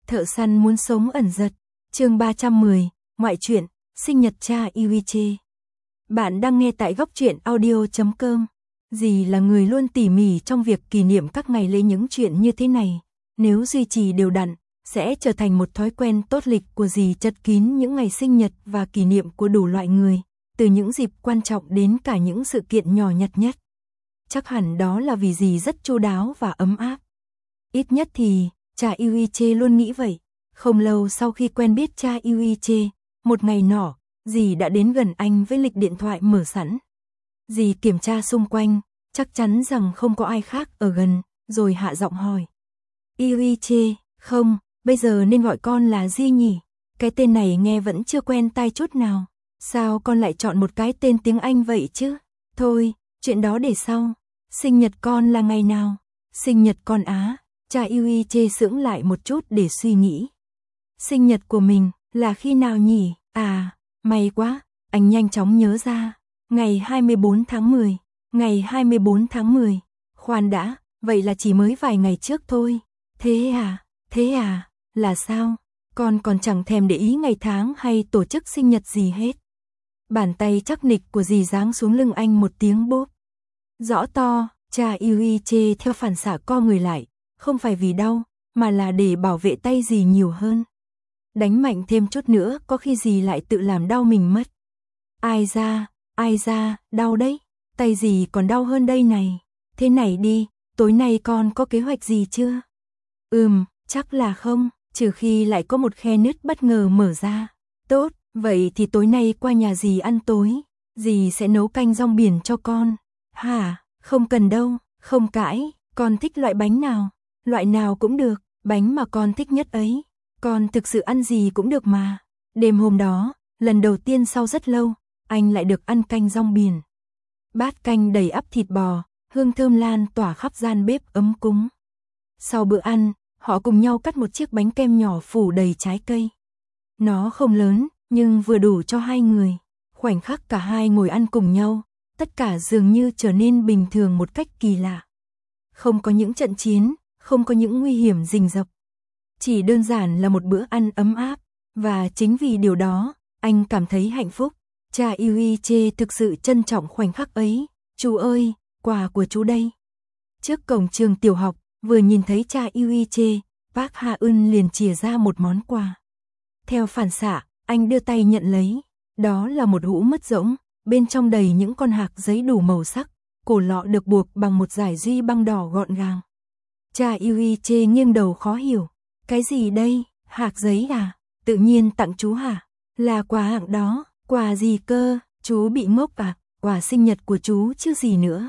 Thợ săn muốn sống ẩn giật. Chương 310, ngoại truyện, sinh nhật cha Yuichi. Bạn đang nghe tại góc truyện audio.com. Dì là người luôn tỉ mỉ trong việc kỷ niệm các ngày lễ. Những chuyện như thế này, nếu duy trì đều đặn, sẽ trở thành một thói quen tốt. Lịch của dì chật kín những ngày sinh nhật và kỷ niệm của đủ loại người, từ những dịp quan trọng đến cả những sự kiện nhỏ nhặt nhất. Chắc hẳn đó là vì dì rất chu đáo và ấm áp. Ít nhất thì cha Yuichi luôn nghĩ vậy. Không lâu sau khi quen biết cha Yuichi, một ngày nọ, dì đã đến gần anh với lịch điện thoại mở sẵn. Dì kiểm tra xung quanh, chắc chắn rằng không có ai khác ở gần, rồi hạ giọng hỏi. Yuichi, không, bây giờ nên gọi con là gì nhỉ? Cái tên này nghe vẫn chưa quen tai chút nào. Sao con lại chọn một cái tên tiếng Anh vậy chứ? Thôi, chuyện đó để sau. Sinh nhật con là ngày nào? Sinh nhật con á? Cha Yuichi sững lại một chút để suy nghĩ. Sinh nhật của mình là khi nào nhỉ? À, may quá, anh nhanh chóng nhớ ra. Ngày 24 tháng 10. Ngày 24 tháng 10. Khoan đã, vậy là chỉ mới vài ngày trước thôi. Thế à, là sao? Con còn chẳng thèm để ý ngày tháng hay tổ chức sinh nhật gì hết. Bàn tay chắc nịch của dì giáng xuống lưng anh một tiếng bốp. Rõ to, cha Yuichi theo phản xạ co người lại, không phải vì đau, mà là để bảo vệ tay dì nhiều hơn. Đánh mạnh thêm chút nữa có khi dì lại tự làm đau mình mất. Ai ra, đau đấy, tay dì còn đau hơn đây này. Thế này đi, tối nay con có kế hoạch gì chưa? Chắc là không, trừ khi lại có một khe nứt bất ngờ mở ra. Tốt, vậy thì tối nay qua nhà dì ăn tối, dì sẽ nấu canh rong biển cho con. Hả, không cần đâu, không cãi, con thích loại bánh nào? Loại nào cũng được, bánh mà con thích nhất ấy. Con thực sự ăn gì cũng được mà. Đêm hôm đó, lần đầu tiên sau rất lâu, anh lại được ăn canh rong biển. Bát canh đầy ắp thịt bò, hương thơm lan tỏa khắp gian bếp ấm cúng. Sau bữa ăn, họ cùng nhau cắt một chiếc bánh kem nhỏ phủ đầy trái cây. Nó không lớn, nhưng vừa đủ cho hai người. Khoảnh khắc cả hai ngồi ăn cùng nhau, tất cả dường như trở nên bình thường một cách kỳ lạ. Không có những trận chiến, không có những nguy hiểm rình rập. Chỉ đơn giản là một bữa ăn ấm áp, và chính vì điều đó, anh cảm thấy hạnh phúc. Cha Yuichi thực sự trân trọng khoảnh khắc ấy. Chú ơi, quà của chú đây. Trước cổng trường tiểu học, vừa nhìn thấy cha Yuichi, Park Ha-eun liền chìa ra một món quà. Theo phản xạ, anh đưa tay nhận lấy. Đó là một hũ mứt rỗng, bên trong đầy những con hạc giấy đủ màu sắc, cổ lọ được buộc bằng một dải duy băng đỏ gọn gàng. Cha Yuichi nghiêng đầu khó hiểu. Cái gì đây, hạc giấy à? Tự nhiên tặng chú hả? Là quà hạng đó, quà gì cơ? Chú bị ngốc à? Quà sinh nhật của chú chứ gì nữa.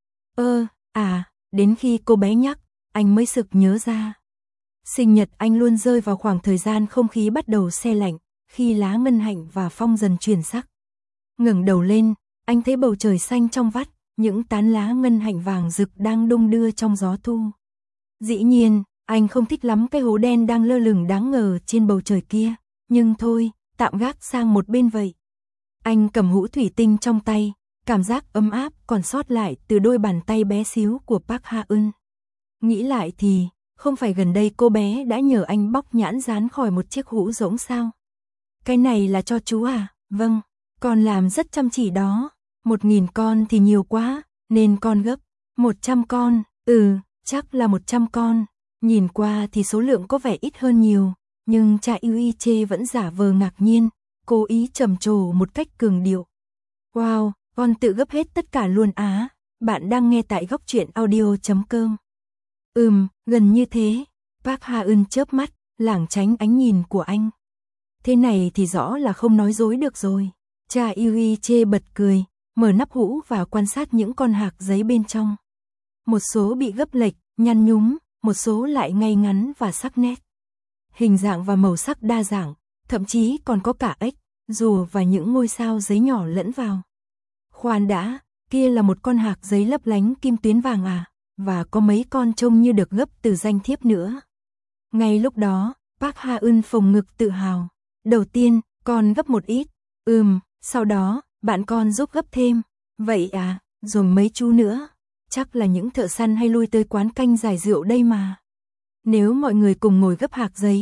Đến khi cô bé nhắc, anh mới sực nhớ ra. Sinh nhật anh luôn rơi vào khoảng thời gian không khí bắt đầu se lạnh, khi lá ngân hạnh và phong dần chuyển sắc. Ngẩng đầu lên, anh thấy bầu trời xanh trong vắt, những tán lá ngân hạnh vàng rực đang đung đưa trong gió thu. Dĩ nhiên, anh không thích lắm cái hố đen đang lơ lửng đáng ngờ trên bầu trời kia, nhưng thôi, tạm gác sang một bên vậy. Anh cầm hũ thủy tinh trong tay, cảm giác ấm áp còn sót lại từ đôi bàn tay bé xíu của Park Ha-eun. Nghĩ lại thì, không phải gần đây cô bé đã nhờ anh bóc nhãn dán khỏi một chiếc hũ rỗng sao? Cái này là cho chú à? Vâng, con làm rất chăm chỉ đó. 1000 con thì nhiều quá, nên con gấp. 100 con, chắc là 100 con. Nhìn qua thì số lượng có vẻ ít hơn nhiều, nhưng cha Yuichi vẫn giả vờ ngạc nhiên, cố ý trầm trồ một cách cường điệu. Wow, con tự gấp hết tất cả luôn á. Bạn đang nghe tại góc truyện audio.com. Gần như thế. Park Ha-eun chớp mắt, lảng tránh ánh nhìn của anh. Thế này thì rõ là không nói dối được rồi. Cha Yuichi bật cười, mở nắp hũ và quan sát những con hạc giấy bên trong. Một số bị gấp lệch, nhăn nhúm, một số lại ngay ngắn và sắc nét. Hình dạng và màu sắc đa dạng, thậm chí còn có cả ếch, rùa và những ngôi sao giấy nhỏ lẫn vào. Khoan đã, kia là một con hạc giấy lấp lánh kim tuyến vàng à, và có mấy con trông như được gấp từ danh thiếp nữa. Ngay lúc đó, Park Ha-eun phồng ngực tự hào. Đầu tiên, con gấp một ít. Sau đó, bạn con giúp gấp thêm. Vậy à, rồi mấy chú nữa. Chắc là những thợ săn hay lui tới quán canh giải rượu đây mà. Nếu mọi người cùng ngồi gấp hạc giấy,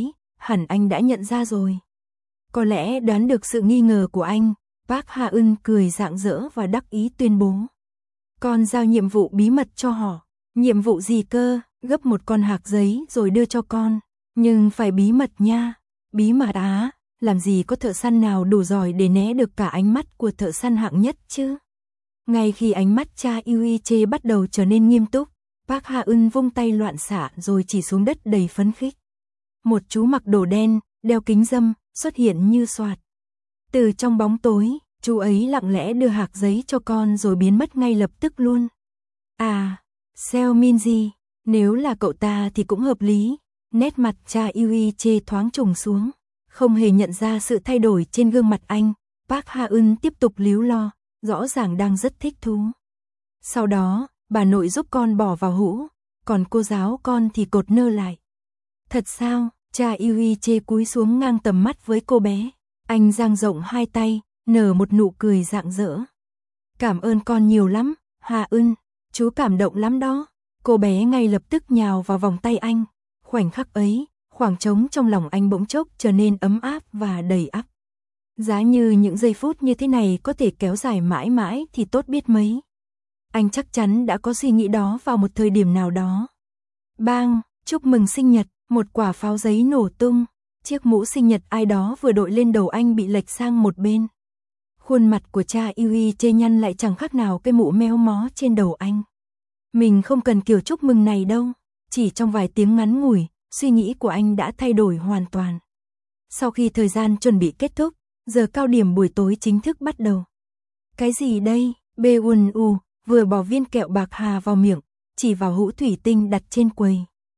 hẳn anh đã nhận ra rồi. Có lẽ đoán được sự nghi ngờ của anh, Park Ha-eun cười rạng rỡ và đắc ý tuyên bố. Con giao nhiệm vụ bí mật cho họ. Nhiệm vụ gì cơ? Gấp một con hạc giấy rồi đưa cho con. Nhưng phải bí mật nha. Bí mật á, làm gì có thợ săn nào đủ giỏi để né được cả ánh mắt của thợ săn hạng nhất chứ? Ngay khi ánh mắt cha Yuiche bắt đầu trở nên nghiêm túc, Park Ha-eun vung tay loạn xạ rồi chỉ xuống đất đầy phấn khích. Một chú mặc đồ đen, đeo kính râm, xuất hiện như xoạt. Từ trong bóng tối, chú ấy lặng lẽ đưa hạc giấy cho con rồi biến mất ngay lập tức luôn. À, Seo Min-ji, nếu là cậu ta thì cũng hợp lý. Nét mặt cha Yuiche thoáng trùng xuống, không hề nhận ra sự thay đổi trên gương mặt anh. Park Ha-eun tiếp tục líu lo, rõ ràng đang rất thích thú. Sau đó, bà nội giúp con bỏ vào hũ, còn cô giáo con thì cột nơ lại. Thật sao? Cha Yuiche cúi xuống ngang tầm mắt với cô bé. Anh dang rộng hai tay, nở một nụ cười rạng rỡ. Cảm ơn con nhiều lắm, Ha-eun, chú cảm động lắm đó. Cô bé ngay lập tức nhào vào vòng tay anh. Khoảnh khắc ấy, khoảng trống trong lòng anh bỗng chốc trở nên ấm áp và đầy ắp. Giá như những giây phút như thế này có thể kéo dài mãi mãi thì tốt biết mấy. Anh chắc chắn đã có suy nghĩ đó vào một thời điểm nào đó. Bang, chúc mừng sinh nhật, một quả pháo giấy nổ tung. Chiếc mũ sinh nhật ai đó vừa đội lên đầu anh bị lệch sang một bên. Khuôn mặt của cha Yuiche nhăn lại chẳng khác nào cái mũ méo mó trên đầu anh. Mình không cần kiểu chúc mừng này đâu. Chỉ trong vài tiếng ngắn ngủi, suy nghĩ của anh đã thay đổi hoàn toàn. Sau khi thời gian chuẩn bị kết thúc, giờ cao điểm buổi tối chính thức bắt đầu. Cái gì đây? Beun-u vừa bỏ viên kẹo bạc hà vào miệng, chỉ vào hũ thủy tinh đặt trên quầy.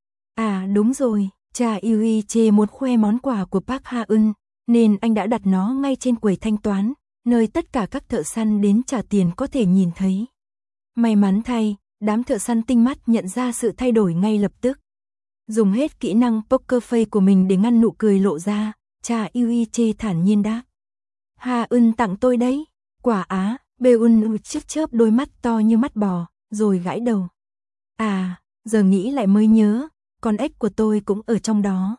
À đúng rồi, cha Yuiche muốn khoe món quà của Park Ha-eun, nên anh đã đặt nó ngay trên quầy thanh toán, nơi tất cả các thợ săn đến trả tiền có thể nhìn thấy. May mắn thay, đám thợ săn tinh mắt nhận ra sự thay đổi ngay lập tức. Dùng hết kỹ năng poker face của mình để ngăn nụ cười lộ ra, cha Yuiche thản nhiên đáp. Ha-eun tặng tôi đấy. Quả á, Beun chớp đôi mắt to như mắt bò, rồi gãi đầu. À, giờ nghĩ lại mới nhớ, con ếch của tôi cũng ở trong đó.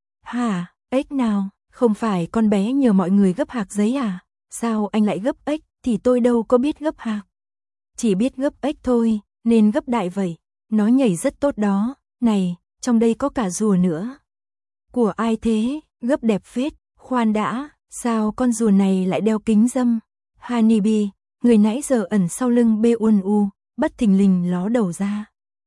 Hả, ếch nào? Không phải con bé nhờ mọi người gấp hạc giấy à? Sao anh lại gấp ếch, thì tôi đâu có biết gấp hạc. Chỉ biết gấp ếch thôi, nên gấp đại vậy. Nó nhảy rất tốt đó. Này, trong đây có cả rùa nữa. Của ai thế? Gấp đẹp phết. Khoan đã, sao con rùa này lại đeo kính râm? Hanibi, người nãy giờ ẩn sau lưng Beun-u, bất thình lình ló đầu ra.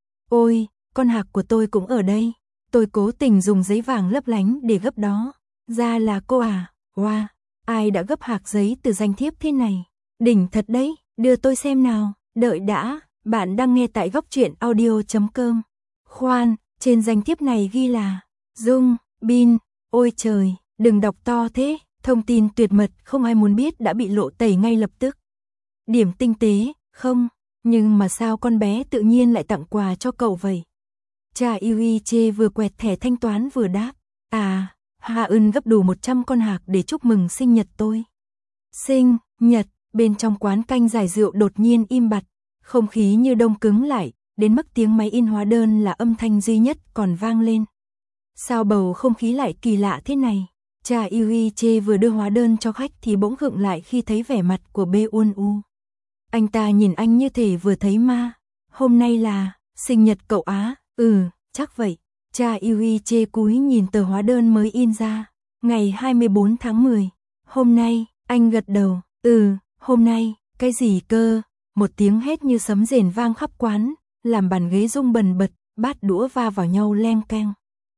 Ôi, con hạc của tôi cũng ở đây. Tôi cố tình dùng giấy vàng lấp lánh để gấp đó. Ra là cô à? Wow, ai đã gấp hạc giấy từ danh thiếp thế này? Đỉnh thật đấy, đưa tôi xem nào. Đợi đã, bạn đang nghe tại góc truyện audio.com. Khoan, trên danh thiếp này ghi là Dung, Bin, ôi trời, đừng đọc to thế, thông tin tuyệt mật không ai muốn biết đã bị lộ tẩy ngay lập tức. Điểm tinh tế, không, nhưng mà sao con bé tự nhiên lại tặng quà cho cậu vậy? Cha Yuiche vừa quẹt thẻ thanh toán vừa đáp, à, Ha-eun gấp đủ 100 con hạc để chúc mừng sinh nhật tôi. Sinh nhật, bên trong quán canh giải rượu đột nhiên im bặt, không khí như đông cứng lại, đến mức tiếng máy in hóa đơn là âm thanh duy nhất còn vang lên. Sao bầu không khí lại kỳ lạ thế này? Cha Yuiche vừa đưa hóa đơn cho khách thì bỗng khựng lại khi thấy vẻ mặt của Beun-u. Anh ta nhìn anh như thể vừa thấy ma. Hôm nay là sinh nhật cậu á? Chắc vậy. Cha Yuiche cúi nhìn tờ hóa đơn mới in ra. Ngày 24 tháng 10. Hôm nay, anh gật đầu. Hôm nay, cái gì cơ? Một tiếng hét như sấm rền vang khắp quán, làm bàn ghế rung bần bật, bát đũa va vào nhau leng keng.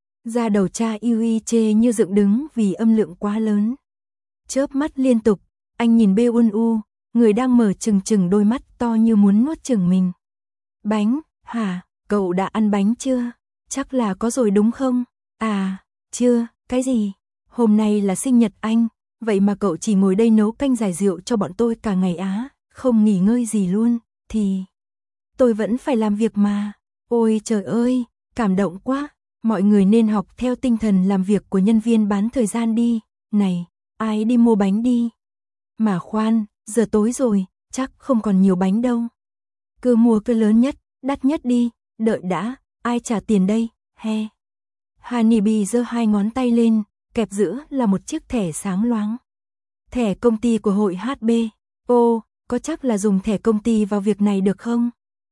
Da đầu cha Yuiche như dựng đứng vì âm lượng quá lớn. Chớp mắt liên tục, anh nhìn Beun-u, người đang mở trừng đôi mắt to như muốn nuốt chửng mình. Bánh, hả? Cậu đã ăn bánh chưa? Chắc là có rồi đúng không? À, chưa, cái gì? Hôm nay là sinh nhật anh, vậy mà cậu chỉ ngồi đây nấu canh giải rượu cho bọn tôi cả ngày á, không nghỉ ngơi gì luôn, thì tôi vẫn phải làm việc mà. Ôi trời ơi, cảm động quá. Mọi người nên học theo tinh thần làm việc của nhân viên bán thời gian đi. Này, ai đi mua bánh đi. Mà khoan, giờ tối rồi, chắc không còn nhiều bánh đâu. Cứ mua cái lớn nhất, đắt nhất đi. Đợi đã, ai trả tiền đây, he. Hanibi giơ hai ngón tay lên, kẹp giữa là một chiếc thẻ sáng loáng. Thẻ công ty của hội HB. Ô, có chắc là dùng thẻ công ty vào việc này được không?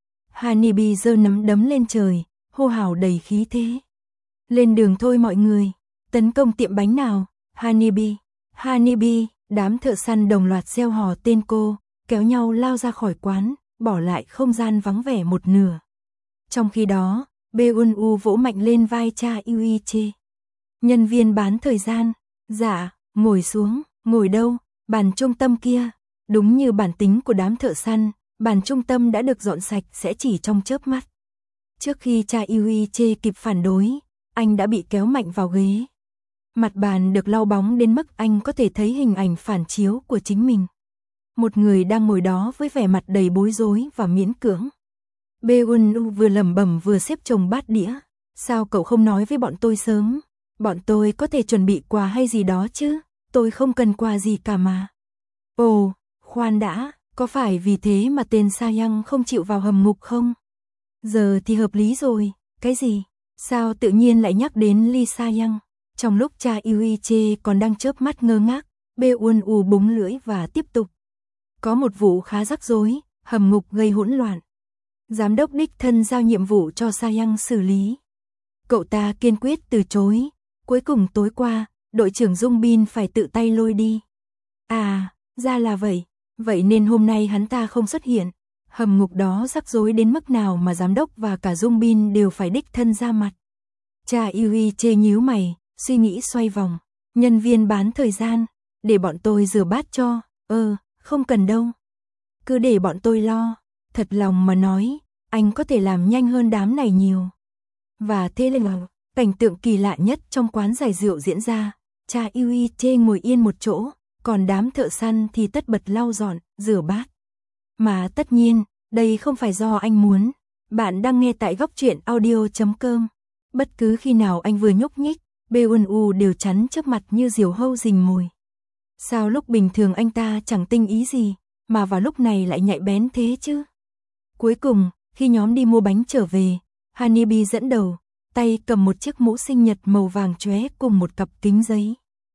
Hanibi giơ nắm đấm lên trời, hô hào đầy khí thế. Lên đường thôi mọi người, tấn công tiệm bánh nào, Hanibi, Hanibi, đám thợ săn đồng loạt reo hò tên cô, kéo nhau lao ra khỏi quán, bỏ lại không gian vắng vẻ một nửa. Trong khi đó, Beun-u vỗ mạnh lên vai cha Yuiche. Nhân viên bán thời gian, dạ, ngồi xuống, ngồi đâu, bàn trung tâm kia. Đúng như bản tính của đám thợ săn, bàn trung tâm đã được dọn sạch sẽ chỉ trong chớp mắt. Trước khi cha Yuiche kịp phản đối, anh đã bị kéo mạnh vào ghế. Mặt bàn được lau bóng đến mức anh có thể thấy hình ảnh phản chiếu của chính mình. Một người đang ngồi đó với vẻ mặt đầy bối rối và miễn cưỡng. Beun-u vừa lẩm bẩm vừa xếp chồng bát đĩa. Sao cậu không nói với bọn tôi sớm? Bọn tôi có thể chuẩn bị quà hay gì đó chứ? Tôi không cần quà gì cả mà. Ồ, khoan đã, có phải vì thế mà tên Sa-yang không chịu vào hầm ngục không? Giờ thì hợp lý rồi, cái gì? Sao tự nhiên lại nhắc đến Lee Sa-yang? Trong lúc cha Yuiche còn đang chớp mắt ngơ ngác, Beun-u búng lưỡi và tiếp tục. Có một vụ khá rắc rối, hầm ngục gây hỗn loạn. Giám đốc đích thân giao nhiệm vụ cho Sa-yang xử lý. Cậu ta kiên quyết từ chối. Cuối cùng tối qua, đội trưởng Dung Bin phải tự tay lôi đi. À, ra là vậy. Vậy nên hôm nay hắn ta không xuất hiện. Hầm ngục đó rắc rối đến mức nào mà giám đốc và cả Dung Bin đều phải đích thân ra mặt. Cha Yuiche nhíu mày, suy nghĩ xoay vòng. Nhân viên bán thời gian, để bọn tôi rửa bát cho. Không cần đâu. Cứ để bọn tôi lo. Thật lòng mà nói, anh có thể làm nhanh hơn đám này nhiều. Và thế là cảnh tượng kỳ lạ nhất trong quán giải rượu diễn ra. Cha Yuiche ngồi yên một chỗ, còn đám thợ săn thì tất bật lau dọn, rửa bát. Mà tất nhiên, đây không phải do anh muốn. Bạn đang nghe tại góc truyện audio.com. Bất cứ khi nào anh vừa nhúc nhích, Beun-u đều chắn trước mặt như diều hâu rình mồi. Sao lúc bình thường anh ta chẳng tinh ý gì, mà vào lúc này lại nhạy bén thế chứ? Cuối cùng, khi nhóm đi mua bánh trở về, Hanibi dẫn đầu, tay cầm một chiếc mũ sinh nhật màu vàng chóe cùng một cặp kính giấy.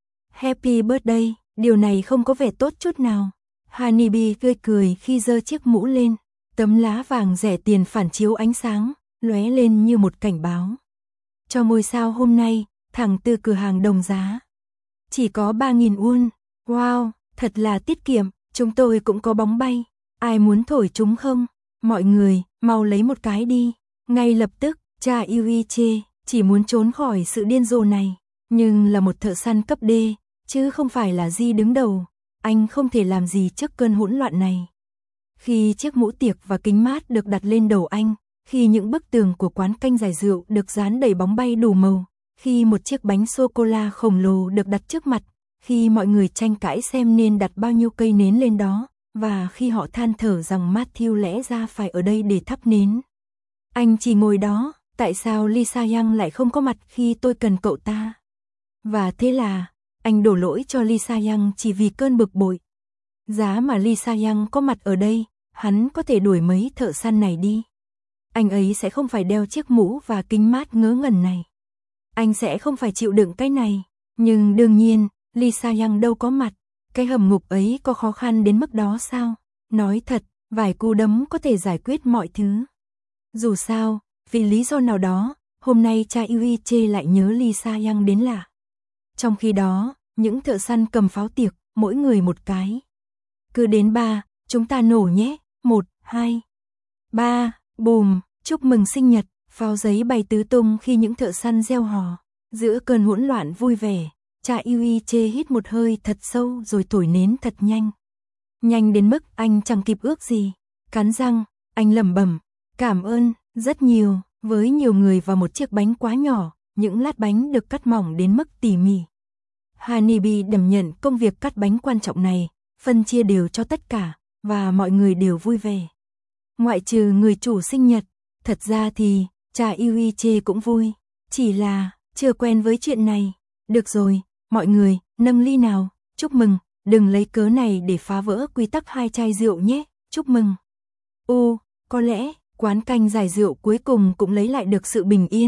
Happy birthday, điều này không có vẻ tốt chút nào. Hanibi tươi cười khi giơ chiếc mũ lên, tấm lá vàng rẻ tiền phản chiếu ánh sáng, lóe lên như một cảnh báo. Cho ngôi sao hôm nay, thẳng từ cửa hàng đồng giá. Chỉ có 3.000 won. Wow, thật là tiết kiệm, chúng tôi cũng có bóng bay. Ai muốn thổi chúng không? Mọi người, mau lấy một cái đi. Ngay lập tức, cha Yuiche chỉ muốn trốn khỏi sự điên rồ này. Nhưng là một thợ săn cấp D, chứ không phải là Di đứng đầu. Anh không thể làm gì trước cơn hỗn loạn này. Khi chiếc mũ tiệc và kính mát được đặt lên đầu anh, khi những bức tường của quán canh giải rượu được dán đầy bóng bay đủ màu, khi một chiếc bánh sô-cô-la khổng lồ được đặt trước mặt, khi mọi người tranh cãi xem nên đặt bao nhiêu cây nến lên đó, và khi họ than thở rằng Matthew lẽ ra phải ở đây để thắp nến. Anh chỉ ngồi đó, tại sao Lee Sa-yang lại không có mặt khi tôi cần cậu ta? Và thế là, anh đổ lỗi cho Lee Sa-yang chỉ vì cơn bực bội. Giá mà Lee Sa-yang có mặt ở đây, hắn có thể đuổi mấy thợ săn này đi. Anh ấy sẽ không phải đeo chiếc mũ và kính mát ngớ ngẩn này. Anh sẽ không phải chịu đựng cái này. Nhưng đương nhiên, Lee Sa-yang đâu có mặt. Cái hầm ngục ấy có khó khăn đến mức đó sao? Nói thật, vài cú đấm có thể giải quyết mọi thứ. Dù sao, vì lý do nào đó, hôm nay cha Yuiche lại nhớ Lee Sa-yang đến lạ. Trong khi đó, những thợ săn cầm pháo tiệc, mỗi người một cái. Cứ đến 3, chúng ta nổ nhé. 1, 2, 3, bùm, chúc mừng sinh nhật, pháo giấy bay tứ tung khi những thợ săn reo hò. Giữa cơn hỗn loạn vui vẻ, cha Yuiche hít một hơi thật sâu rồi thổi nến thật nhanh. Nhanh đến mức anh chẳng kịp ước gì. Cắn răng, anh lẩm bẩm, cảm ơn, rất nhiều, với nhiều người và một chiếc bánh quá nhỏ, những lát bánh được cắt mỏng đến mức tỉ mỉ. Hanibi đảm nhận công việc cắt bánh quan trọng này, phân chia đều cho tất cả, và mọi người đều vui vẻ. Ngoại trừ người chủ sinh nhật, thật ra thì, cha Yuiche cũng vui, chỉ là, chưa quen với chuyện này. Được rồi, mọi người, nâng ly nào, chúc mừng, đừng lấy cớ này để phá vỡ quy tắc 2 chai rượu nhé, chúc mừng. Có lẽ, quán canh giải rượu cuối cùng cũng lấy lại được sự bình yên,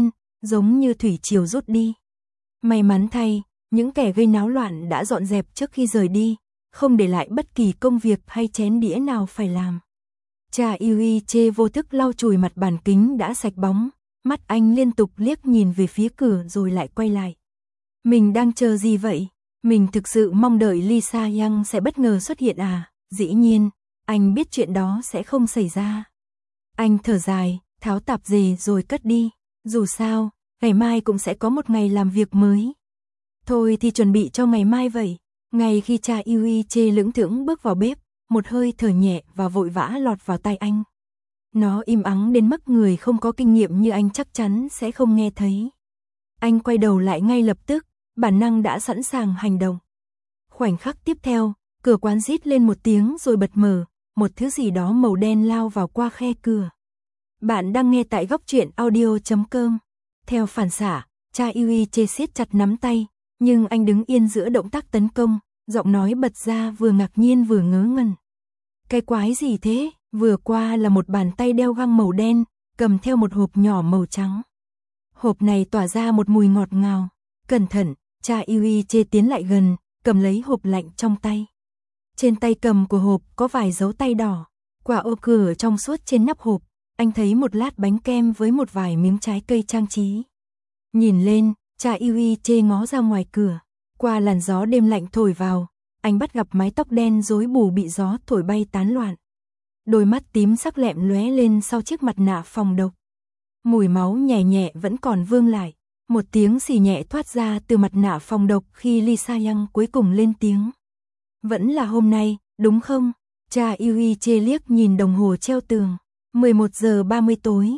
giống như thủy triều rút đi. May mắn thay, những kẻ gây náo loạn đã dọn dẹp trước khi rời đi, không để lại bất kỳ công việc hay chén đĩa nào phải làm. Cha Yuiche vô thức lau chùi mặt bàn kính đã sạch bóng, mắt anh liên tục liếc nhìn về phía cửa rồi lại quay lại. Mình đang chờ gì vậy? Mình thực sự mong đợi Lisa Yang sẽ bất ngờ xuất hiện à? Dĩ nhiên, anh biết chuyện đó sẽ không xảy ra. Anh thở dài, tháo tạp dề rồi cất đi. Dù sao, ngày mai cũng sẽ có một ngày làm việc mới. Thôi thì chuẩn bị cho ngày mai vậy. Ngay khi cha Yuiche lững thững bước vào bếp, một hơi thở nhẹ và vội vã lọt vào tai anh. Nó im ắng đến mức người không có kinh nghiệm như anh chắc chắn sẽ không nghe thấy. Anh quay đầu lại ngay lập tức, bản năng đã sẵn sàng hành động. Khoảnh khắc tiếp theo, cửa quán rít lên một tiếng rồi bật mở, một thứ gì đó màu đen lao vào qua khe cửa. Bạn đang nghe tại góc truyện audio.com. Theo phản xạ, cha Yuiche siết chặt nắm tay, nhưng anh đứng yên giữa động tác tấn công, giọng nói bật ra vừa ngạc nhiên vừa ngớ ngẩn. Cái quái gì thế? Vừa qua là một bàn tay đeo găng màu đen, cầm theo một hộp nhỏ màu trắng. Hộp này tỏa ra một mùi ngọt ngào. Cẩn thận, cha Yuiche tiến lại gần, cầm lấy hộp lạnh trong tay. Trên tay cầm của hộp có vài dấu tay đỏ. Quả ô cửa trong suốt trên nắp hộp, anh thấy một lát bánh kem với một vài miếng trái cây trang trí. Nhìn lên, cha Yuiche ngó ra ngoài cửa. Qua làn gió đêm lạnh thổi vào, anh bắt gặp mái tóc đen rối bù bị gió thổi bay tán loạn. Đôi mắt tím sắc lẹm lóe lên sau chiếc mặt nạ phòng độc. Mùi máu nhẹ nhẹ vẫn còn vương lại. Một tiếng xì nhẹ thoát ra từ mặt nạ phòng độc khi Lisa Yang cuối cùng lên tiếng. Vẫn là hôm nay, đúng không? Cha Yuiche liếc nhìn đồng hồ treo tường. 11 giờ 30 tối.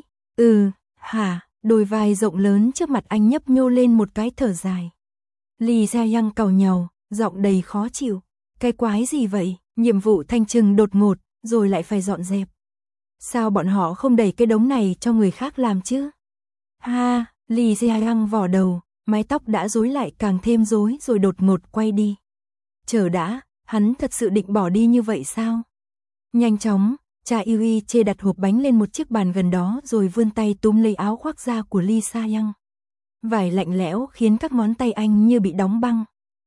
Hả? Đôi vai rộng lớn trước mặt anh nhấp nhô lên một cái thở dài. Lisa Yang càu nhàu, giọng đầy khó chịu. Cái quái gì vậy? Nhiệm vụ thanh trừng đột ngột, rồi lại phải dọn dẹp. Sao bọn họ không đẩy cái đống này cho người khác làm chứ? Ha, Lisa Yang vò đầu, mái tóc đã rối lại càng thêm rối rồi đột ngột quay đi. Chờ đã, hắn thật sự định bỏ đi như vậy sao? Nhanh chóng, cha Yuiche đặt hộp bánh lên một chiếc bàn gần đó rồi vươn tay túm lấy áo khoác da của Lisa Yang. Vải lạnh lẽo khiến các ngón tay anh như bị đóng băng.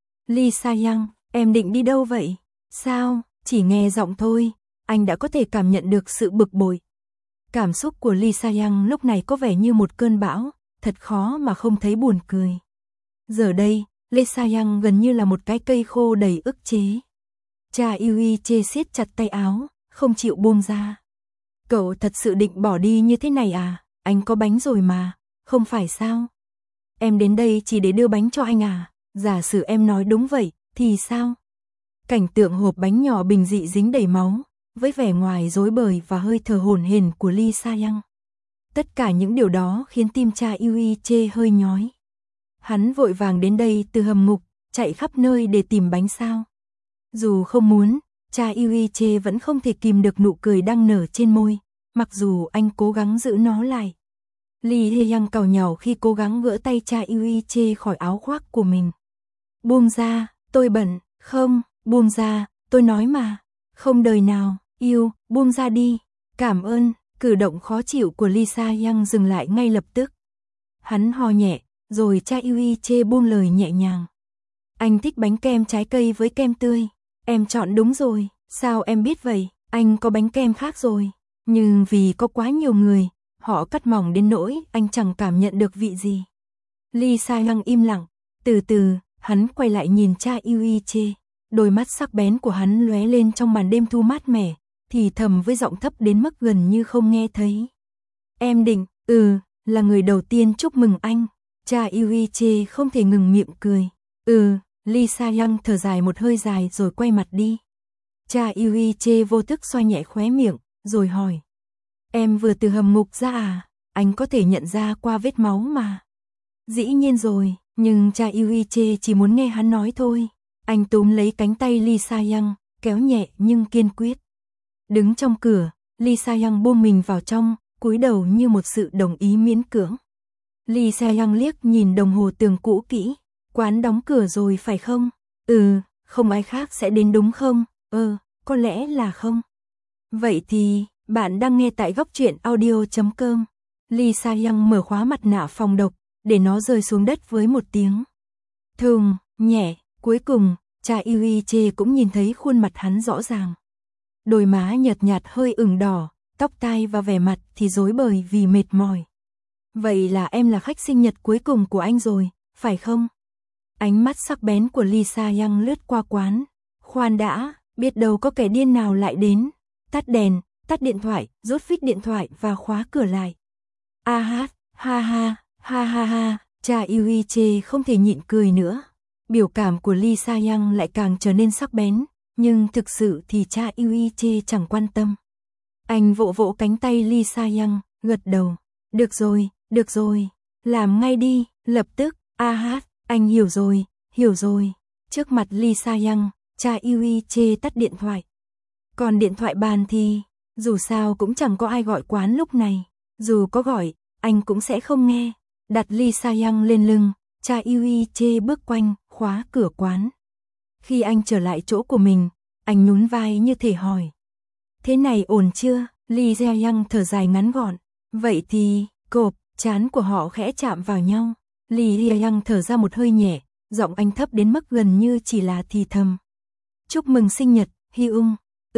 Lisa Yang, em định đi đâu vậy? Sao, chỉ nghe giọng thôi, anh đã có thể cảm nhận được sự bực bội. Cảm xúc của Lisa Yang lúc này có vẻ như một cơn bão, thật khó mà không thấy buồn cười. Giờ đây, Lisa Yang gần như là một cái cây khô đầy ức chế. Cha Yuiche siết chặt tay áo, không chịu buông ra. Cậu thật sự định bỏ đi như thế này à? Anh có bánh rồi mà, không phải sao? Em đến đây chỉ để đưa bánh cho anh à? Giả sử em nói đúng vậy, thì sao? Cảnh tượng hộp bánh nhỏ bình dị dính đầy máu, với vẻ ngoài rối bời và hơi thở hổn hển của Lisa Yang. Tất cả những điều đó khiến tim cha Yuiche hơi nhói. Hắn vội vàng đến đây từ hầm ngục, chạy khắp nơi để tìm bánh sao. Dù không muốn, cha Yuiche vẫn không thể kìm được nụ cười đang nở trên môi, mặc dù anh cố gắng giữ nó lại. Lisa Yang càu nhàu khi cố gắng gỡ tay cha Yuiche khỏi áo khoác của mình. Buông ra, tôi bận, không, buông ra, tôi nói mà, không đời nào, yêu, buông ra đi, cảm ơn. Cử động khó chịu của Lisa Yang dừng lại ngay lập tức. Hắn ho nhẹ, rồi cha Yuiche buông lời nhẹ nhàng. Anh thích bánh kem trái cây với kem tươi. Em chọn đúng rồi, sao em biết vậy? Anh có bánh kem khác rồi. Nhưng vì có quá nhiều người, họ cắt mỏng đến nỗi anh chẳng cảm nhận được vị gì. Lisa Yang im lặng, từ từ, hắn quay lại nhìn cha Yuiche. Đôi mắt sắc bén của hắn lóe lên trong màn đêm thu mát mẻ, thì thầm với giọng thấp đến mức gần như không nghe thấy. Em định, là người đầu tiên chúc mừng anh. Cha Yuiche không thể ngừng miệng cười. Lisa Yang thở dài một hơi dài rồi quay mặt đi. Cha Yuiche vô thức xoa nhẹ khóe miệng, rồi hỏi. Em vừa từ hầm ngục ra à? Anh có thể nhận ra qua vết máu mà. Dĩ nhiên rồi, nhưng cha Yuiche chỉ muốn nghe hắn nói thôi. Anh túm lấy cánh tay Lisa Yang, kéo nhẹ nhưng kiên quyết. Đứng trong cửa, Lisa Yang buông mình vào trong, cúi đầu như một sự đồng ý miễn cưỡng. Lisa Yang liếc nhìn đồng hồ tường cũ kỹ. Quán đóng cửa rồi phải không? Không ai khác sẽ đến đúng không? Có lẽ là không. Vậy thì, bạn đang nghe tại góc truyện audio.com. Lisa Yang mở khóa mặt nạ phòng độc, để nó rơi xuống đất với một tiếng thùng nhẹ. Cuối cùng, cha Yuiche cũng nhìn thấy khuôn mặt hắn rõ ràng. Đôi má nhợt nhạt hơi ửng đỏ, tóc tai và vẻ mặt thì rối bời vì mệt mỏi. Vậy là em là khách sinh nhật cuối cùng của anh rồi, phải không? Ánh mắt sắc bén của Lee Sa-young lướt qua quán. Khoan đã, biết đâu có kẻ điên nào lại đến. Tắt đèn, tắt điện thoại, rút phích điện thoại và khóa cửa lại. A hát, ha ha, ha ha ha, cha Yuiche không thể nhịn cười nữa. Biểu cảm của Lee Sa-young lại càng trở nên sắc bén, nhưng thực sự thì cha Yuiche chẳng quan tâm. Anh vỗ vỗ cánh tay Lee Sa-young, gật đầu. Được rồi, làm ngay đi, lập tức. A hát, anh hiểu rồi. Trước mặt Lee Sa-young, cha Yuiche tắt điện thoại. Còn điện thoại bàn thì, dù sao cũng chẳng có ai gọi quán lúc này. Dù có gọi, anh cũng sẽ không nghe. Đặt Lee Sa-young lên lưng, cha Yuiche bước quanh, khóa cửa quán. Khi anh trở lại chỗ của mình, anh nhún vai như thể hỏi. Thế này ổn chưa? Lee Sa-young thở dài ngắn gọn. Vậy thì, cộp, trán của họ khẽ chạm vào nhau. Lee Sa-young thở ra một hơi nhẹ, giọng anh thấp đến mức gần như chỉ là thì thầm. Chúc mừng sinh nhật, Hyung.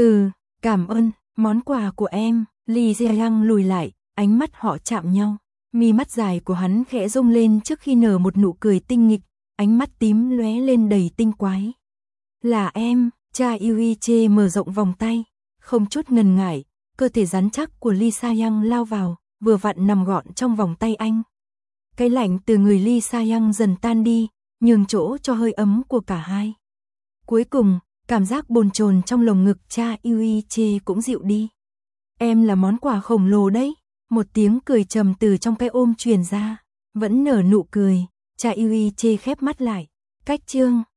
Cảm ơn, món quà của em. Lee Sa-young lùi lại, ánh mắt họ chạm nhau. Mi mắt dài của hắn khẽ rung lên trước khi nở một nụ cười tinh nghịch, ánh mắt tím lóe lên đầy tinh quái. Là em, cha Yuiche mở rộng vòng tay, không chút ngần ngại, cơ thể rắn chắc của Lee Sa-young lao vào, vừa vặn nằm gọn trong vòng tay anh. Cái lạnh từ người Lee Sa-young dần tan đi, nhường chỗ cho hơi ấm của cả hai. Cuối cùng, cảm giác bồn chồn trong lồng ngực cha Yuiche cũng dịu đi. Em là món quà khổng lồ đấy. Một tiếng cười trầm từ trong cái ôm truyền ra. Vẫn nở nụ cười, cha Yuiche khép mắt lại. Cách chương